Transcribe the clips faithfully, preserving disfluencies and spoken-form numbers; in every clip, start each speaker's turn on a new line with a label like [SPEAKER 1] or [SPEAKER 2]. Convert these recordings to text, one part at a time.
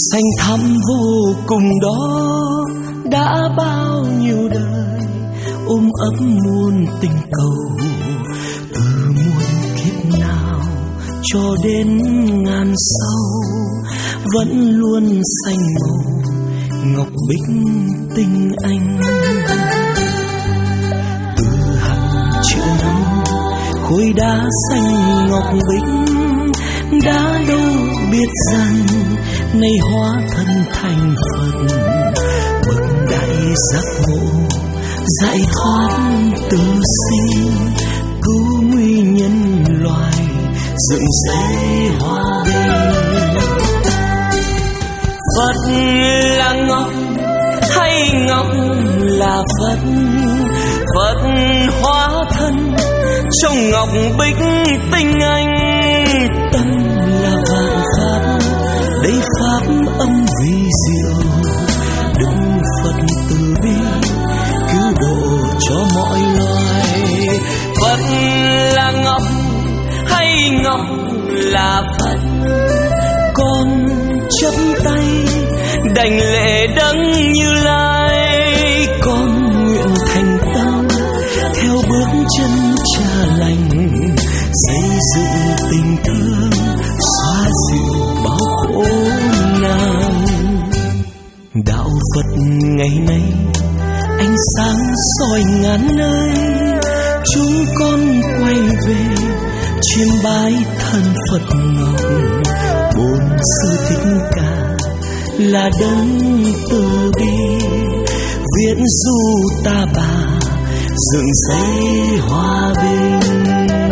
[SPEAKER 1] xanh thẳm vô cùng đó đã bao nhiêu đời ôm ấp muôn tình cầu, từ muôn kiếp nào cho đến ngàn sau vẫn luôn xanh màu ngọc bích tình anh. Từ hàng triệu năm khối đá xanh ngọc bích đã đâu biết rằng nay hóa thân thành Phật, bậc đại giác ngộ giải thoát từ sinh, cứu nguy nhân loài dựng xây hòa bình. Phật là ngọc hay ngọc là Phật? Phật hóa thân trong ngọc bích tinh anh. Tâm là vạn pháp, đây pháp âm vi diệu, đức Phật từ bi cứu độ cho mọi loài. Phật là ngọc hay ngọc là Phật? Con chắp tay đảnh lễ Đấng Như Lai, con nguyện thành tâm theo bước chân Cha lành, xây dựng tình thương xóa dịu bao khổ nạn. Đạo Phật ngày nay ánh sáng soi ngàn nơi, chúng con quay về chiêm bái thân Phật ngọc. Bổn Sư Thích Ca là Đấng từ bi, viễn du ta bà dựng xây hòa bình.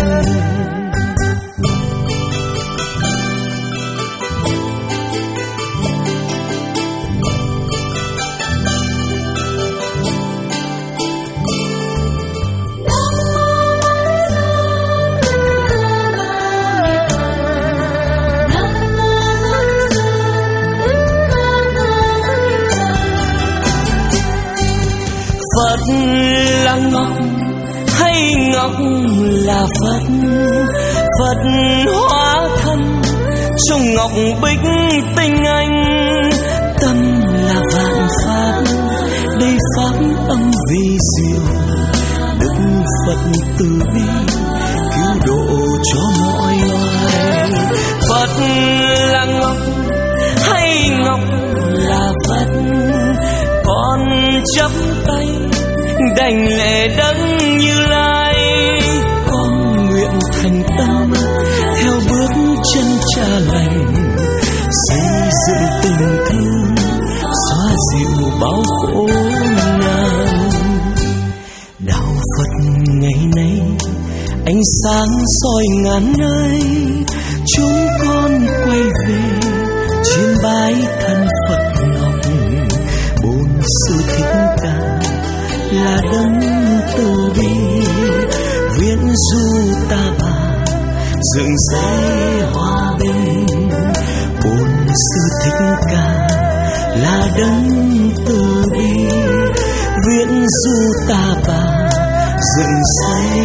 [SPEAKER 1] Phật là ngọc hay ngọc là Phật? Phật hóa thân trong ngọc bích tinh anh. Tâm là vạn pháp, đây pháp âm vi diệu, đức Phật từ bi cứu độ cho mọi loài. Phật là ngọc hay ngọc là Phật? Con chắp tay đảnh lễ Đấng Như Lai, con nguyện thành tâm theo bước chân Cha lành, xây dựng tình thương xóa dịu bao khổ nạn. Đạo Phật ngày nay ánh sáng soi ngàn nơi, chúng con quay về chiêm bái thân Phật ngọc. Bổn Sư Thích Ca là Đấng từ bi, viễn du ta bà dựng xây hòa bình. Bổn Sư Thích Ca là Đấng từ bi, viễn du ta bà dựng xây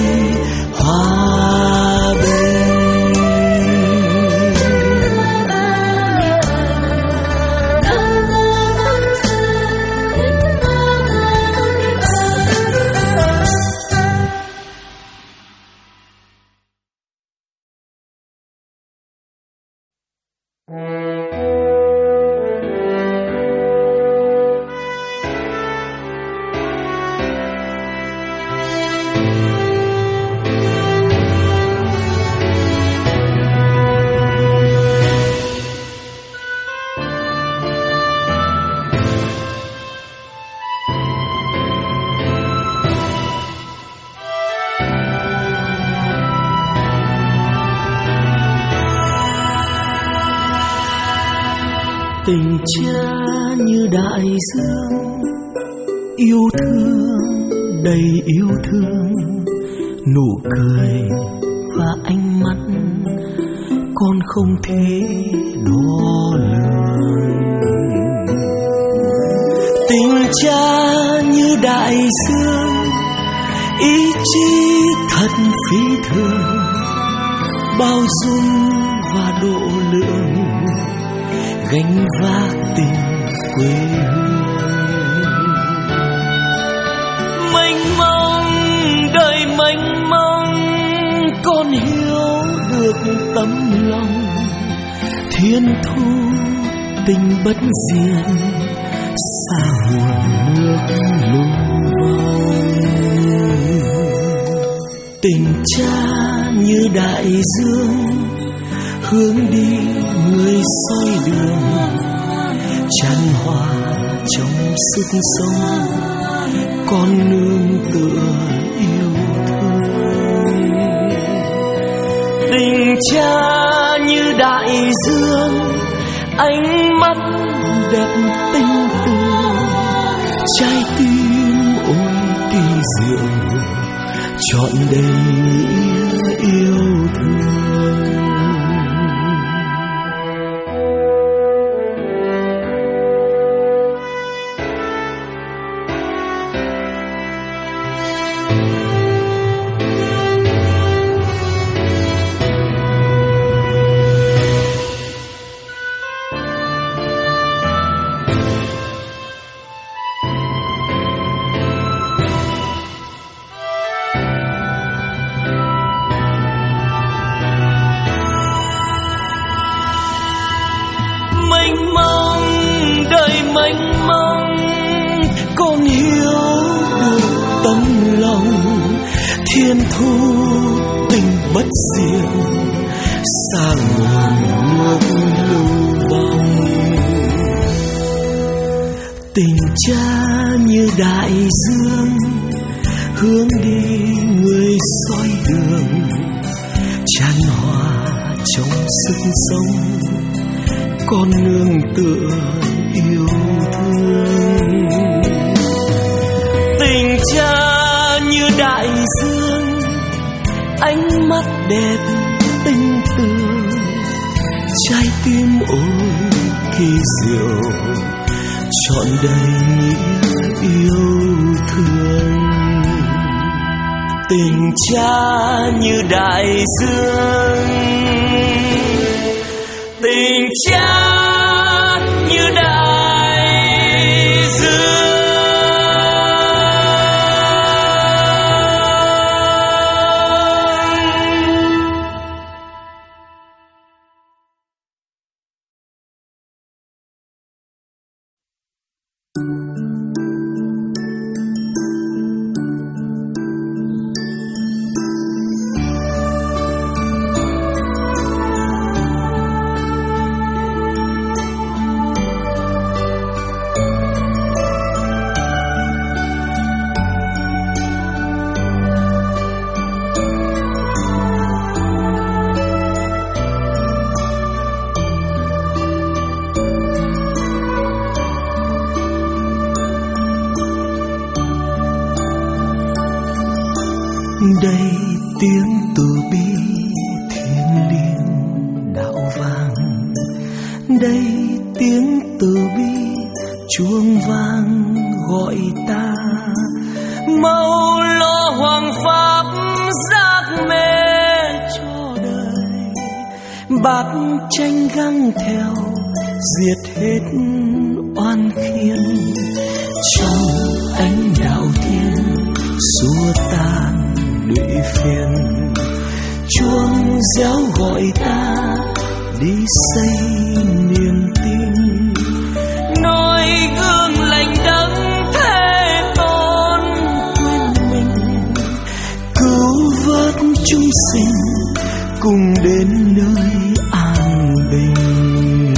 [SPEAKER 1] hòa bình. Tình Cha như đại dương, yêu thương đầy yêu thương, nụ cười và ánh mắt con không thể đo lường. Tình Cha như đại dương, ý chí thật phi thường, bao dung và độ lượng, gánh vác tình quê hương. Mênh mông đời mênh mông, con hiểu được tấm lòng thiên thu tình bất diệt, xa nguồn nước lưu vong. Tình cha như đại dương, hướng đi người soi đường, chan hòa trong sức sống, con nương tựa yêu thương. Tình cha như đại dương, ánh mắt đẹp tinh tường, trái tim ôi kỳ diệu, trọn đầy nghĩa yêu thương. Mênh mông đời mênh mông, con hiểu được tấm lòng thiên thu tình bất diệt, xa nguồn nước lưu vong. Tình cha như đại dương, hướng đi người soi đường, chan hòa trong sức sống, con nương tựa yêu thương. Tình cha như đại dương, ánh mắt đẹp tinh tường, trái tim ôi kỳ diệu, trọn đầy nghĩa yêu thương. Tình cha như đại dương, tình cha như đại dương. Đây tiếng từ bi thiêng liêng đạo vàng, đây tiếng từ bi chuông vang gọi ta, mau lo hoàng pháp giác mê cho đời, bát tranh găng theo diệt hết oan khiên, trong ánh đạo thiên xua tan lụy phiền. Chuông réo gọi ta đi xây niềm tin, noi gương lành đấng thế tôn quên mình, cứu vớt chúng sinh cùng đến nơi an bình.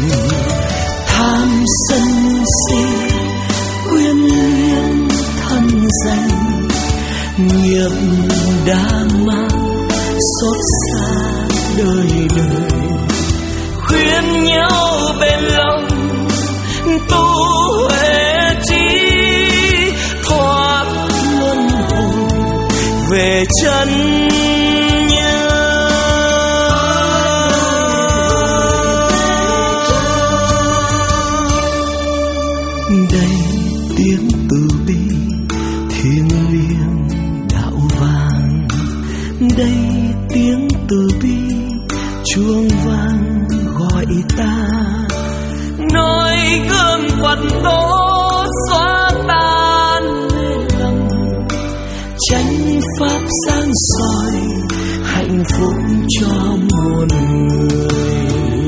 [SPEAKER 1] Tham sân si quyến luyến thân danh, nghiệp đã mang xót xa đời đời, khuyên nhau bên lòng tu huệ trí, thoát luân hồi về chân như. Đây tiếng từ bi thiêng liêng đạo vàng, đây tiếng từ bi chuông vang gọi ta, noi gương Phật tổ xóa tan mê lầm, chánh pháp sáng soi hạnh phúc cho muôn người.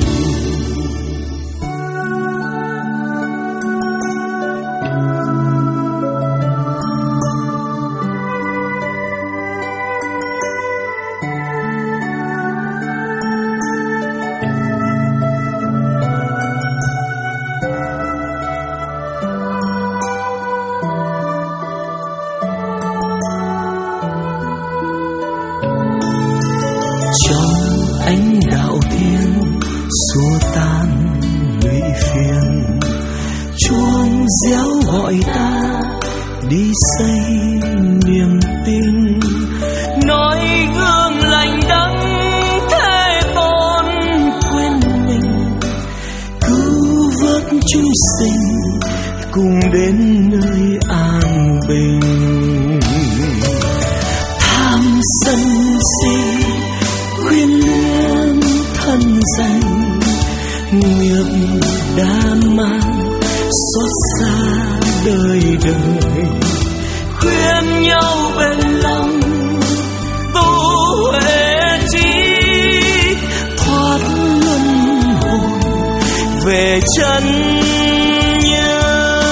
[SPEAKER 1] Ánh đạo thiên xua tan lụy phiền, chuông réo gọi ta đi xây niềm tin. Nói gương lành đấng thế tôn quên mình, cứu vớt chúng sinh cùng đến nơi an bình. Tham sân si khuyên luyện thân danh, nghiệp đã mang xót xa đời đời. Khuyên nhau bền lòng tu huệ trí, thoát luân hồi về chân như.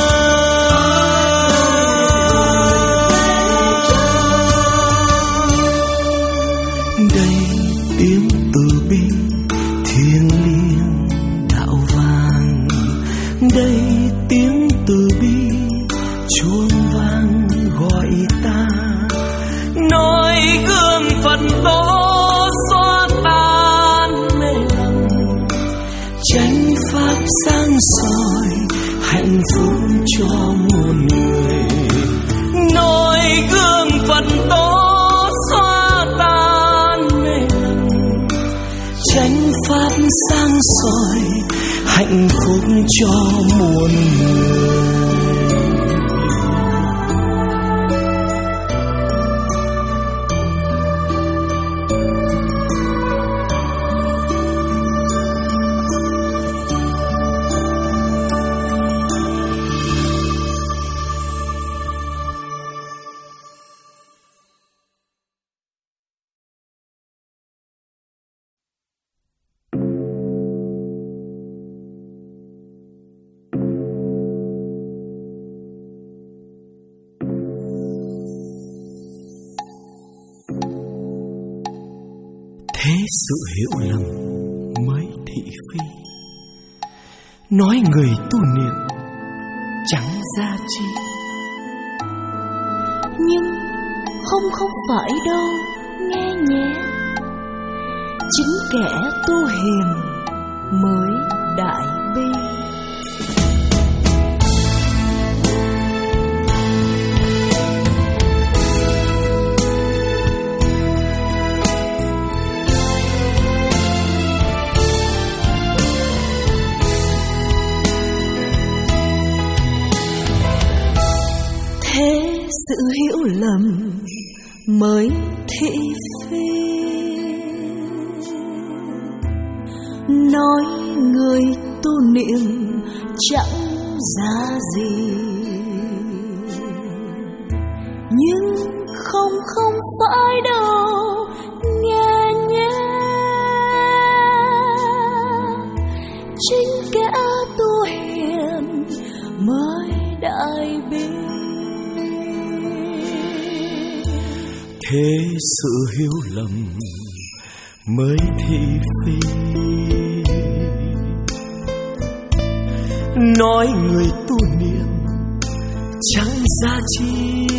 [SPEAKER 1] Đây tiếng từ bi thiêng liêng đạo vàng, đây tiếng từ bi chuông vang gọi ta. Noi gương Phật tổ xóa tan mê lầm, chánh pháp sáng soi hạnh phúc cho muôn người. Noi gương Phật tổ xóa tan mê lầm, chánh pháp sáng soi hạnh phúc cho muôn người. Thế sự hiểu lầm mới thị phi, nói người tu niệm chẳng ra chi.
[SPEAKER 2] Nhưng không không phải đâu nghe nhé, chính kẻ tu hiền mới đại bi. Thế sự hiểu lầm mới thị phi, nói người tu niệm chẳng ra gì. Nhưng không không phải đâu nghe nhé, chính kẻ tu hiền mới đại bi.
[SPEAKER 1] Thế sự hiểu lầm mới thị phi, nói người tu niệm chẳng ra chi.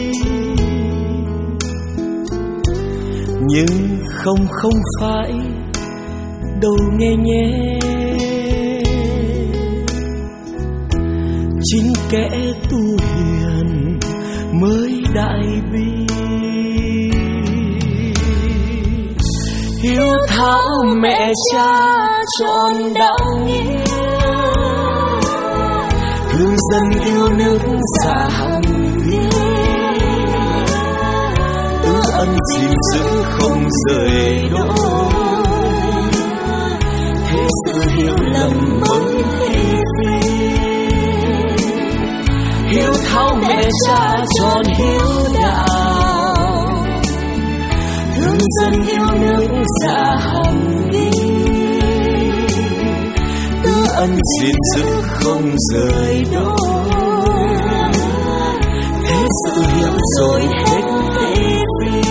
[SPEAKER 1] Nhưng không không phải đâu nghe nhé, chính kẻ tu hiền mới đại bi. Hiếu thảo mẹ cha trọn đạo nghĩa, thương dân yêu nước xa hồng liêu, tứ ân gìn giữ không rời đôi. Thế sự hiểu lầm mới thị hiếu thảo mẹ cha tròn hiếu đạo, thương dân yêu nước dạ hằng ghi, tư ân gìn giữ không rời đôi, thế sự hiểu rồi hết thị phi.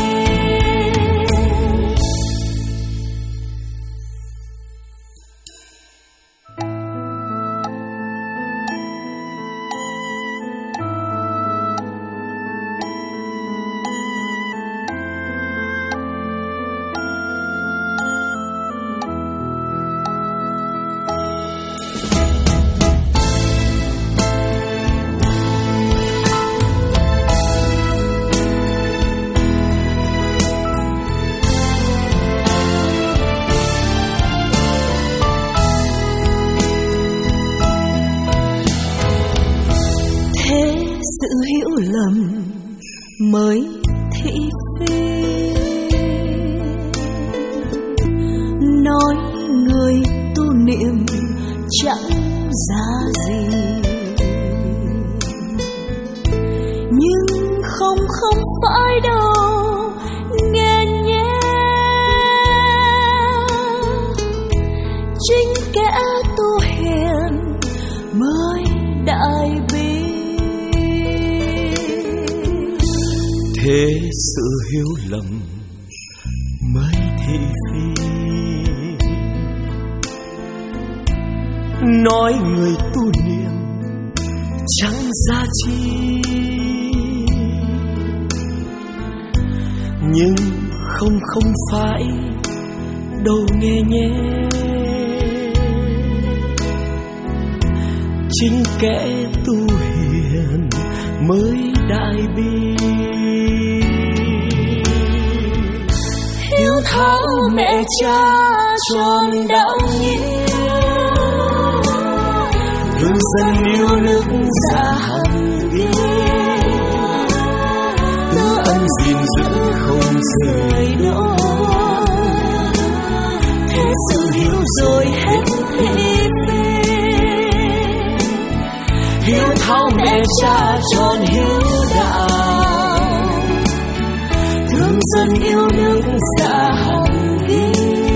[SPEAKER 2] Mới thị phi nói người tu niệm chẳng ra gì, nhưng không không phải đâu nghe nhé, chính kẻ tu hiền mới đại bi.
[SPEAKER 1] Thế sự hiểu lầm mới thị phi, nói người tu niệm chẳng giá chi, nhưng không không phải đâu nghe nhé, chính kẻ tu hiền mới đại bi. Hiếu thảo mẹ cha tròn đạo nghĩa, thương dân yêu nước dạ hằng ghi, tư ân gìn giữ không rời đôi, thế sự hiểu rồi hết thị phi. Hiếu thảo mẹ cha tròn hiếu đạo, thương dân yêu nước dạ hằng ghi,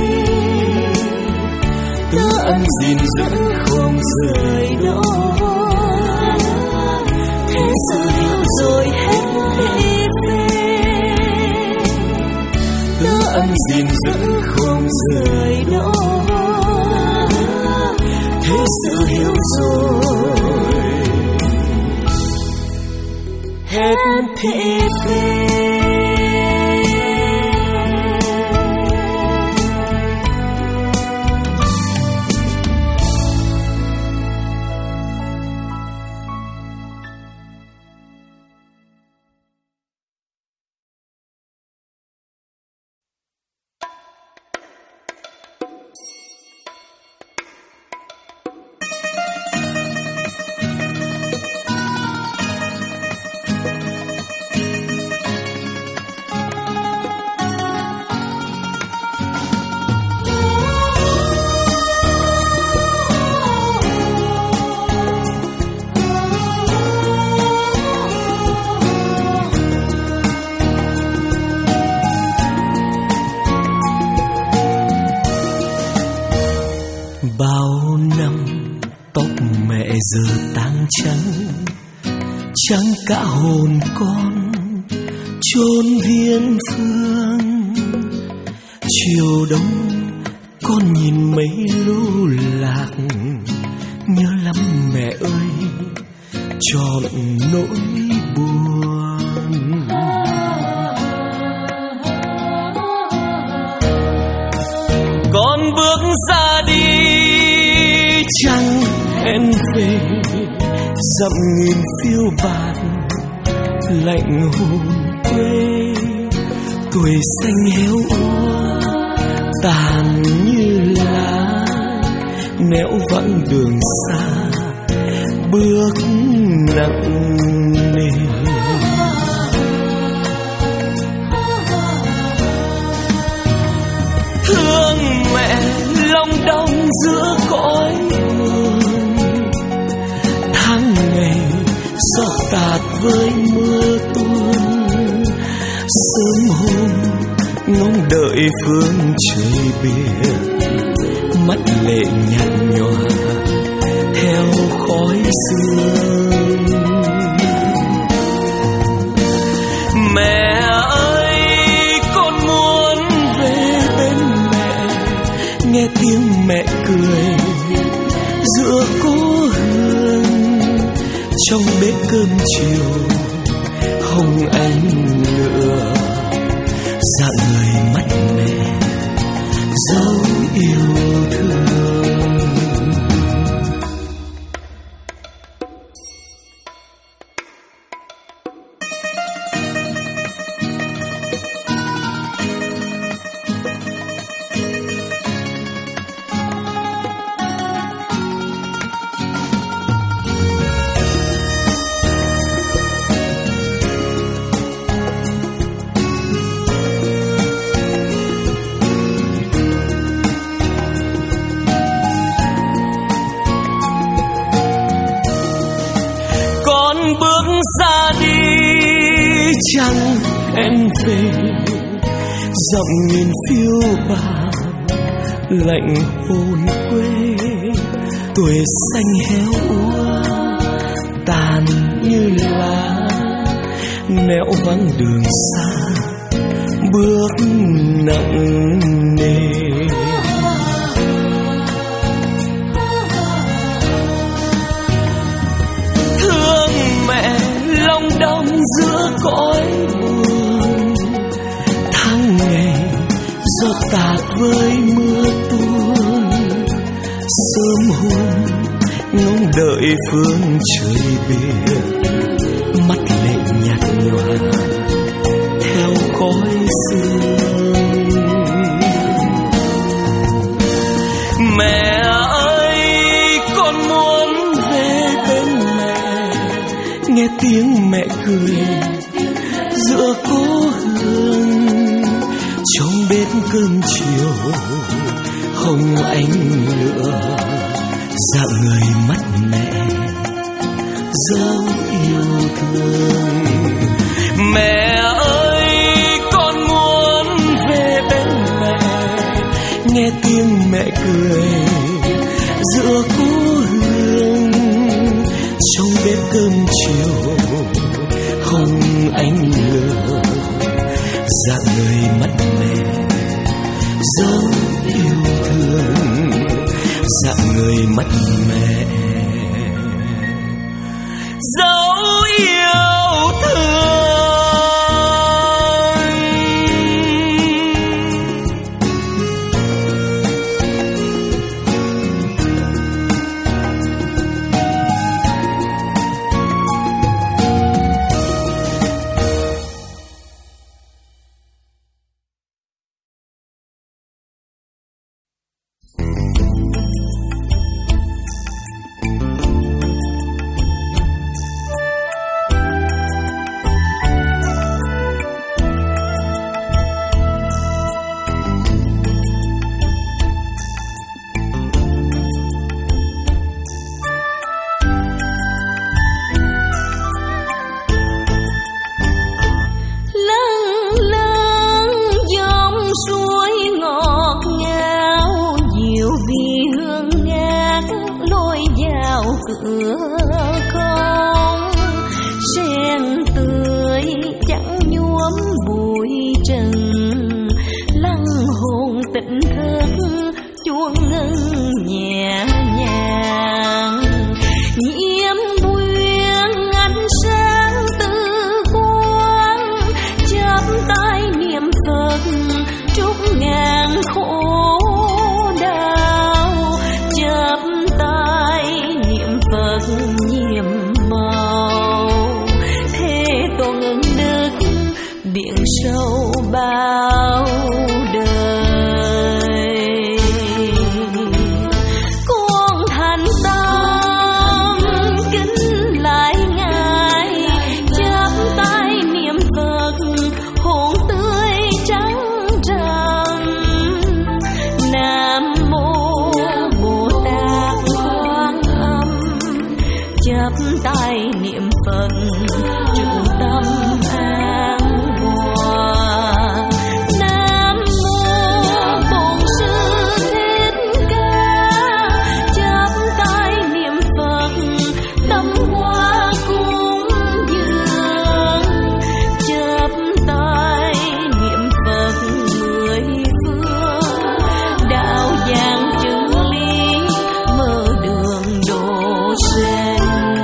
[SPEAKER 1] tư ân gìn giữ không rời đôi, thế sự hiểu rồi hết thị phi. Tư ân gìn giữ không rời đôi, thế sự hiểu rồi hết thị phi. Bao năm tóc mẹ giờ tang trắng, trắng cả hồn con chốn viên phương. Chiều đông con nhìn mấy lưu lạc, nhớ lắm mẹ ơi trọn nỗi buồn. Con bước ra đi chẳng hẹn về, dặm nghìn phiêu bạt lạnh hồn quê. Tuổi xanh héo úa tàn như lá, nẻo vắng đường xa bước nặng nề. Thương mẹ lòng đông giữa cõi buồn, tháng ngày giọt tạt với mưa tuôn. Sớm hôm ngóng đợi phương trời biển, mắt lệ nhạt nhòa theo khói sương. Mẹ ơi, con muốn về bên mẹ, nghe tiếng mẹ cười giữa cố hương. Trong bếp cơm chiều hồng ánh lửa, dạng người mắt mẹ dấu yêu thương. Chẳng em về giọng nghìn phiêu bạt, lạnh hồn quê tuổi xanh héo úa tàn như lá, nẻo vắng đường xa bước nặng nề. Thương mẹ lòng đông giữa cõi buồn, tháng ngày gió tạt với mưa tuôn. Sớm hôm ngóng đợi phương trời biển, mắt lệ nhạt nhòa theo khói sương. Mẹ ơi, con muốn về bên mẹ, nghe tiếng mẹ cười giữa cố hương. Trong bếp cơm chiều hồng ánh lửa, dạng người mắt mẹ dấu yêu thương. Mẹ ơi, con muốn về bên mẹ, nghe tiếng mẹ cười giữa cố hương. Trong bếp cơm chiều hồng ánh lửa, dạng người mắt mẹ dấu yêu thương. Dạng người mắt mẹ dấu yêu thương.
[SPEAKER 2] tay niệm Phật trụ tâm an hòa. Nam mô Bổn Sư Thích Ca, chắp tay niệm Phật tâm hoa cúng dường, chắp tay niệm Phật mười phương, đạo giảng chứng lý mở đường độ sinh.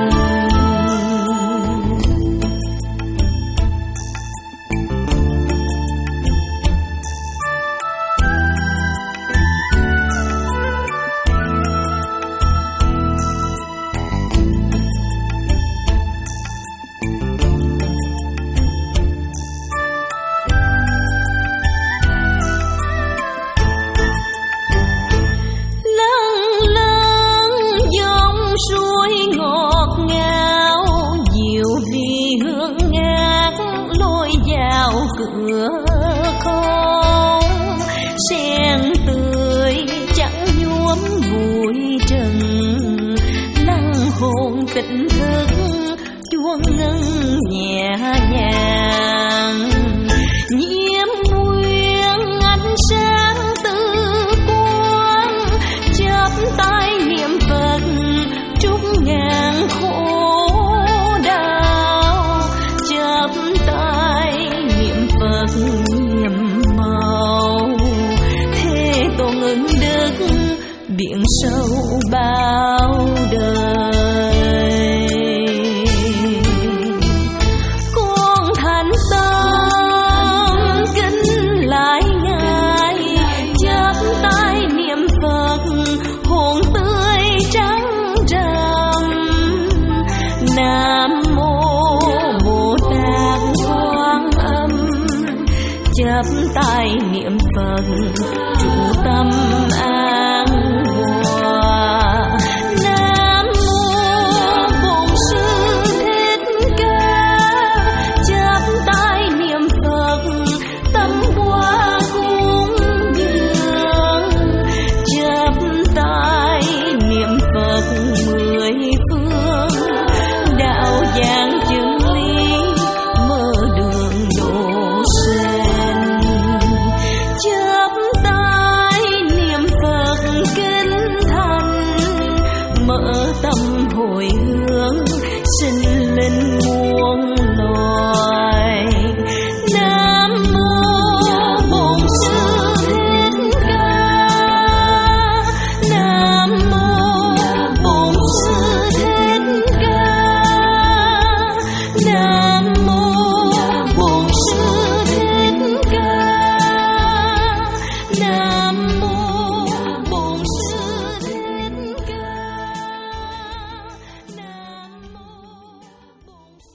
[SPEAKER 2] Lâng lâng dòng suối ngọt ngào, dịu vì hương ngát lối vào cửa không. Sen tươi chẳng nhuốm bụi trần, lăng hồn tỉnh thức chuông ngân nhẹ nhàng. Nhiễm nguyên ánh sáng tư quang, chắp tay niệm Phật trút ngàn khổ đau, chắp tay niệm Phật nhiệm màu. Thế Tôn ứng đức biển sâu bao đời. Con thành tâm kính lại Ngài, chắp tay niệm Phật hồn tươi trắng trầm. Nam mô Bồ Tát Quan Âm, chắp tay niệm Phật trụ tâm an hòa. Nam mô Bổn Sư Thích Ca, chắp tay niệm Phật tâm hoa cúng dường, chắp tay niệm Phật mười phương, đạo giảng chứng lý mở đường độ sinh. Chắp tay niệm Phật kinh thành, mở tâm hồi hướng sinh linh muôn loài. Nam mô Bổn Sư Thích Ca, Nam mô Bổn Sư Thích Ca, Nam mô Bổn Sư Thích Ca, Nam mô Bổn Sư Thích Ca, Nam mô Bổn Sư.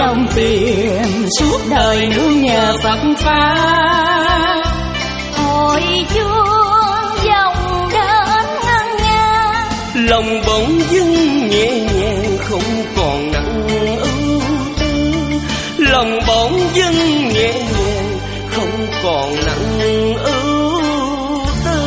[SPEAKER 1] đồng tiền, suốt đời nương nhờ Phật Pháp.
[SPEAKER 2] Hồi chuông dòng đến ngân nga,
[SPEAKER 1] lòng bỗng dưng nhẹ nhàng không còn nặng ưu tư. Lòng bỗng dưng nhẹ nhàng không còn nặng ưu tư.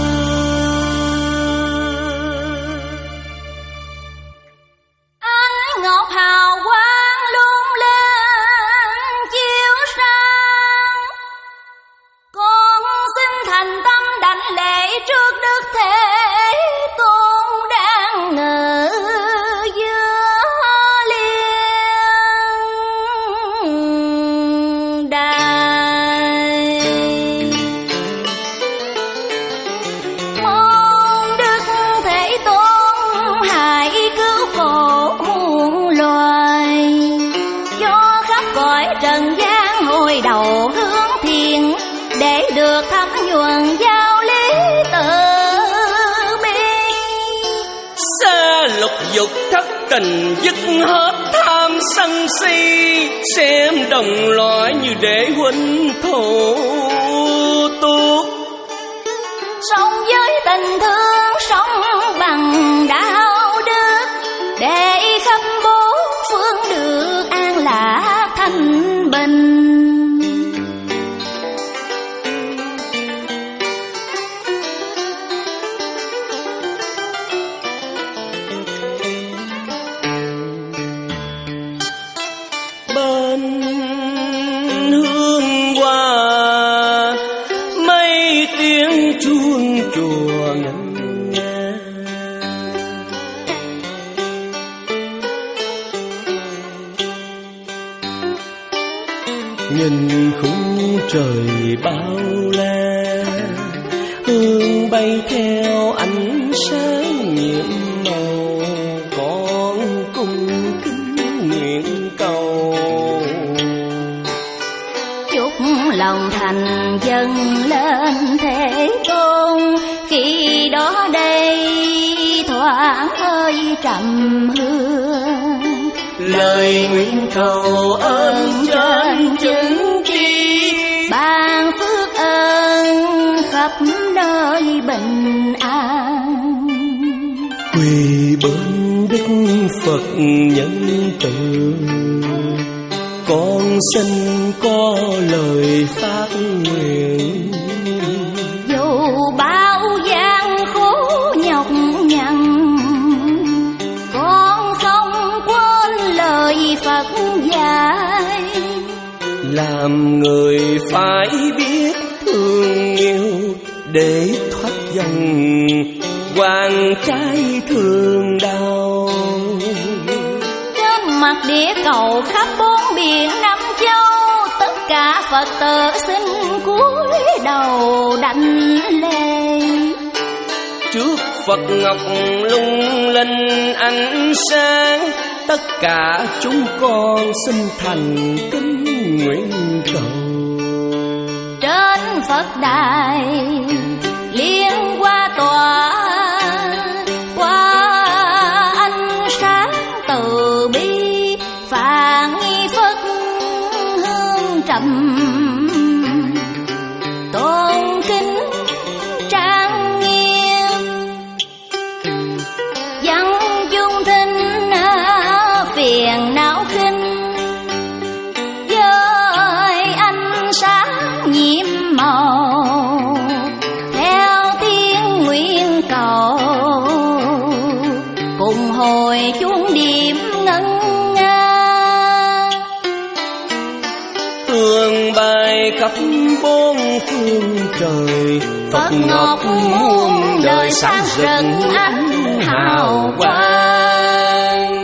[SPEAKER 2] ánh ngọc hào quang lung lên chiếu sáng, con xin thành tâm đảnh lễ trước Đức Thế Tôn đang ngự giữa liên đài. Mong Đức Thế Tôn hãy cứu khổ muôn loài, cho khắp cõi trần gian hồi đầu hướng thiện, để được thấm nhuần giáo lý từ bi.
[SPEAKER 1] Xa lục dục thất tình, dứt hết tham sân si, xem đồng loại như để huynh thổ tốt.
[SPEAKER 2] Sống với tình thương, sống bằng đạo đức, để khắp bốn phương được an lạc thanh bình.
[SPEAKER 1] Bên hương hoa mấy tiếng chuông chùa ngân nga, nhìn khung trời bao la, hương bay theo ánh sáng nhiệm màu, con cung kính nguyện cầu.
[SPEAKER 2] Chúc lòng thành dâng lên Thế Tôn, khi đó đây thoáng hơi trầm hương.
[SPEAKER 1] Lời nguyện cầu ơn trên chứng chi,
[SPEAKER 2] ban phước ơn khắp nơi bình an.
[SPEAKER 1] quỳ bên Đức Phật nhân từ, con xin có lời phát nguyện.
[SPEAKER 2] Dù bao gian khổ nhọc nhằn, con không quên lời Phật dạy.
[SPEAKER 1] Làm người phải biết thương yêu, để thoát dòng hoàng trái thương đau.
[SPEAKER 2] Trên mặt địa cầu khắp bốn biển năm châu, tất cả Phật tử xin cúi đầu đảnh lễ.
[SPEAKER 1] Trước Phật ngọc lung linh ánh sáng, tất cả chúng con xin thành kính nguyện cầu.
[SPEAKER 2] Trên Phật đài liên hoa tỏa, qua ánh sáng từ bi, phản nghi Phật hương trầm tôn kính trang nghiêm. Dân chung thinh phiền não khinh, với ánh sáng nhiệm màu, theo tiếng nguyện cầu, cùng hồi chuông điểm ngân nga.
[SPEAKER 1] Hương bay khắp bốn phương trời,
[SPEAKER 2] Phật ngọc muôn đời sáng rực ánh hào quang.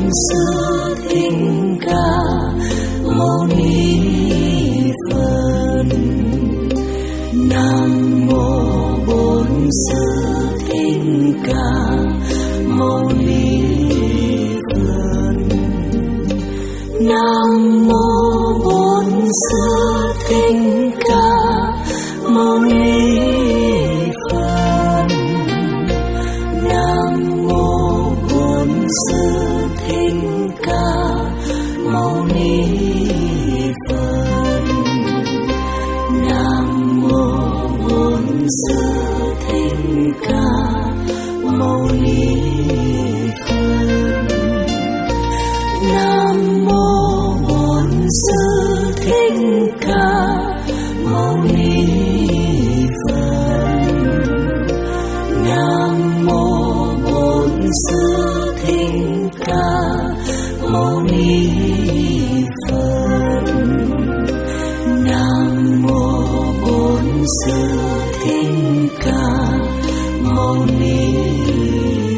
[SPEAKER 1] sư thích ca mâu ni Phật. Nam mô Bổn Sư Thích Ca Mâu Ni Phật. Nam mô Bổn Sư Thích Ca Mâu Ni Phật. Nam mô Bổn Sư Thích Ca Mâu Ni Phật. Nam mô Bổn Sư Thích Ca Mâu Ni Phật. Nam mô Bổn Sư Thích Ca Mâu Ni Phật. Nam mô Bổn Sư Thích Ca Mâu Ni Phật. Nam mô Bổn Sư Thích Ca Mâu Ni